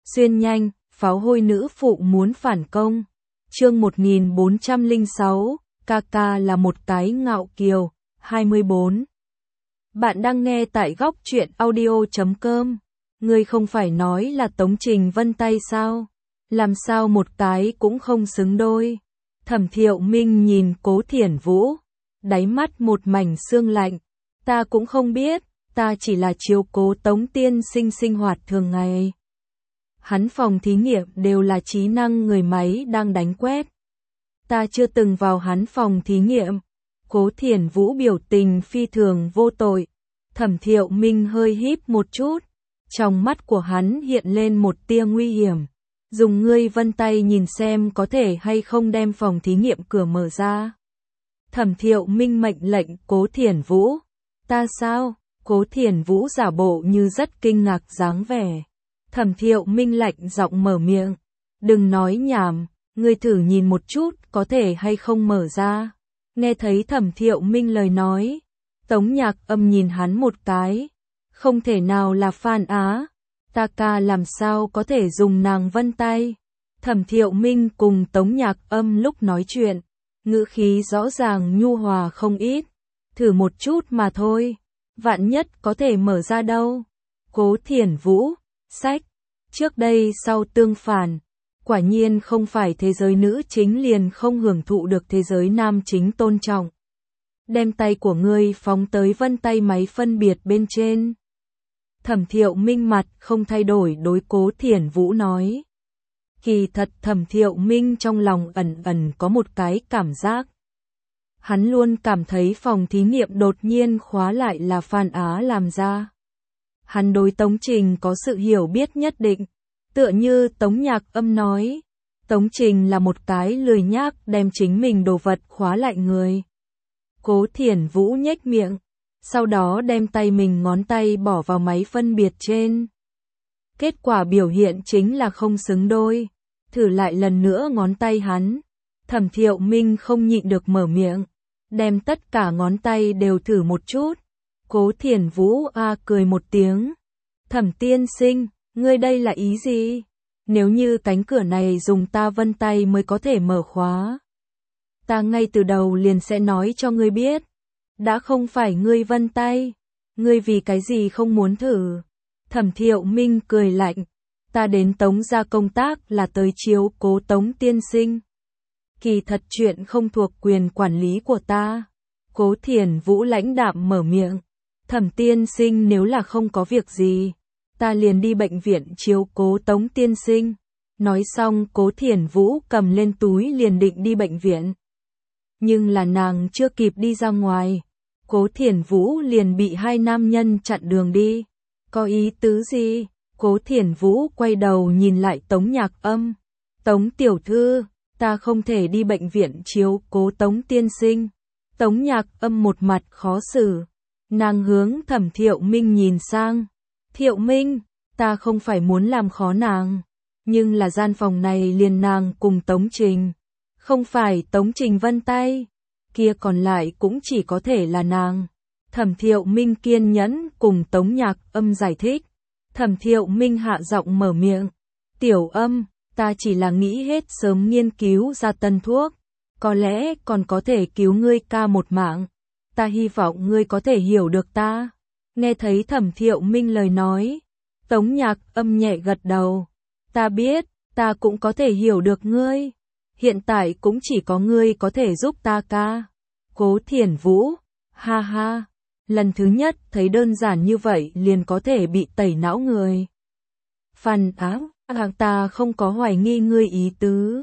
Xuyên nhanh, pháo hôi nữ phụ muốn phản công. Chương 1406, Kaka là một cái ngạo kiều. 24. Bạn đang nghe tại góc truyện audio.com. Ngươi không phải nói là Tống Trình Vân tay sao? Làm sao một cái cũng không xứng đôi? Thẩm Thiệu Minh nhìn Cố Thiển Vũ, đáy mắt một mảnh sương lạnh. Ta cũng không biết, ta chỉ là chiếu cố Tống tiên sinh sinh hoạt thường ngày. Hắn phòng thí nghiệm đều là trí năng người máy đang đánh quét. Ta chưa từng vào hắn phòng thí nghiệm. Cố Thiển Vũ biểu tình phi thường vô tội. Thẩm Thiệu Minh hơi híp một chút. Trong mắt của hắn hiện lên một tia nguy hiểm. Dùng ngươi vân tay nhìn xem có thể hay không đem phòng thí nghiệm cửa mở ra. Thẩm Thiệu Minh mệnh lệnh Cố Thiển Vũ. Ta sao? Cố Thiển Vũ giả bộ như rất kinh ngạc dáng vẻ. Thẩm Thiệu Minh lạnh giọng mở miệng. Đừng nói nhảm, ngươi thử nhìn một chút có thể hay không mở ra. Nghe thấy Thẩm Thiệu Minh lời nói. Tống Nhạc Âm nhìn hắn một cái. Không thể nào là Phan Á. Kaka làm sao có thể dùng nàng vân tay. Thẩm Thiệu Minh cùng Tống Nhạc Âm lúc nói chuyện. Ngữ khí rõ ràng nhu hòa không ít. Thử một chút mà thôi. Vạn nhất có thể mở ra đâu. Cố Thiển Vũ. Sách. Trước đây sau tương phản. Quả nhiên không phải thế giới nữ chính liền không hưởng thụ được thế giới nam chính tôn trọng. Đem tay của ngươi phóng tới vân tay máy phân biệt bên trên. Thẩm Thiệu Minh mặt không thay đổi đối Cố Thiển Vũ nói. Kỳ thật Thẩm Thiệu Minh trong lòng ẩn ẩn có một cái cảm giác. Hắn luôn cảm thấy phòng thí nghiệm đột nhiên khóa lại là Phan Á làm ra. Hắn đối Tống Trình có sự hiểu biết nhất định. Tựa như Tống Nhạc Âm nói. Tống Trình là một cái lười nhác đem chính mình đồ vật khóa lại người. Cố Thiển Vũ nhếch miệng. Sau đó đem tay mình ngón tay bỏ vào máy phân biệt trên. Kết quả biểu hiện chính là không xứng đôi. Thử lại lần nữa ngón tay hắn. Thẩm Thiệu Minh không nhịn được mở miệng. Đem tất cả ngón tay đều thử một chút. Cố Thiển Vũ cười một tiếng. Thẩm tiên sinh, ngươi đây là ý gì? Nếu như cánh cửa này dùng ta vân tay mới có thể mở khóa. Ta ngay từ đầu liền sẽ nói cho ngươi biết. Đã không phải ngươi vân tay. Ngươi vì cái gì không muốn thử? Thẩm Thiệu Minh cười lạnh. Ta đến Tống gia công tác là tới chiếu cố Tống tiên sinh. Kỳ thật chuyện không thuộc quyền quản lý của ta. Cố Thiển Vũ lãnh đạm mở miệng. Thẩm tiên sinh nếu là không có việc gì, ta liền đi bệnh viện chiếu cố Tống tiên sinh. Nói xong Cố Thiển Vũ cầm lên túi liền định đi bệnh viện. Nhưng là nàng chưa kịp đi ra ngoài. Cố Thiển Vũ liền bị hai nam nhân chặn đường đi. Có ý tứ gì? Cố Thiển Vũ quay đầu nhìn lại Tống Nhạc Âm. Tống tiểu thư, ta không thể đi bệnh viện chiếu cố Tống tiên sinh. Tống Nhạc Âm một mặt khó xử. Nàng hướng Thẩm Thiệu Minh nhìn sang. Thiệu Minh, ta không phải muốn làm khó nàng. Nhưng là gian phòng này liền nàng cùng Tống Trình. Không phải Tống Trình vân tay. Kia còn lại cũng chỉ có thể là nàng. Thẩm Thiệu Minh kiên nhẫn cùng Tống Nhạc Âm giải thích. Thẩm Thiệu Minh hạ giọng mở miệng. Tiểu Âm, ta chỉ là nghĩ hết sớm nghiên cứu ra tân thuốc. Có lẽ còn có thể cứu ngươi ca một mạng. Ta hy vọng ngươi có thể hiểu được ta. Nghe thấy Thẩm Thiệu Minh lời nói. Tống Nhạc Âm nhẹ gật đầu. Ta biết, ta cũng có thể hiểu được ngươi. Hiện tại cũng chỉ có ngươi có thể giúp ta ca. Cố Thiển Vũ. Ha ha. Lần thứ nhất thấy đơn giản như vậy liền có thể bị tẩy não người. Phan Á, ta không có hoài nghi ngươi ý tứ.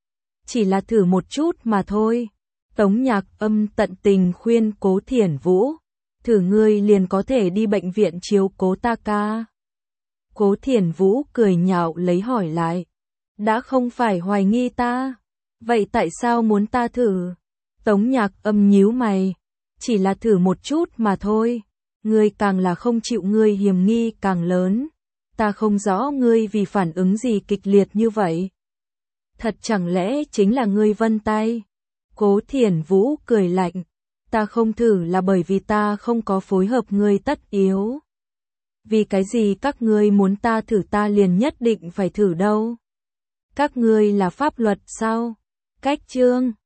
Chỉ là thử một chút mà thôi. Tống Nhạc Âm tận tình khuyên Cố Thiển Vũ. Thử ngươi liền có thể đi bệnh viện chiếu cố ta ca. Cố Thiển Vũ cười nhạo lấy hỏi lại. Đã không phải hoài nghi ta. Vậy tại sao muốn ta thử? Tống Nhạc Âm nhíu mày. Chỉ là thử một chút mà thôi. Ngươi càng là không chịu ngươi hiểm nghi càng lớn. Ta không rõ ngươi vì phản ứng gì kịch liệt như vậy. Thật chẳng lẽ chính là ngươi vân tay? Cố Thiển Vũ cười lạnh. Ta không thử là bởi vì ta không có phối hợp ngươi tất yếu. Vì cái gì các ngươi muốn ta thử ta liền nhất định phải thử đâu? Các ngươi là pháp luật sao? Cách chương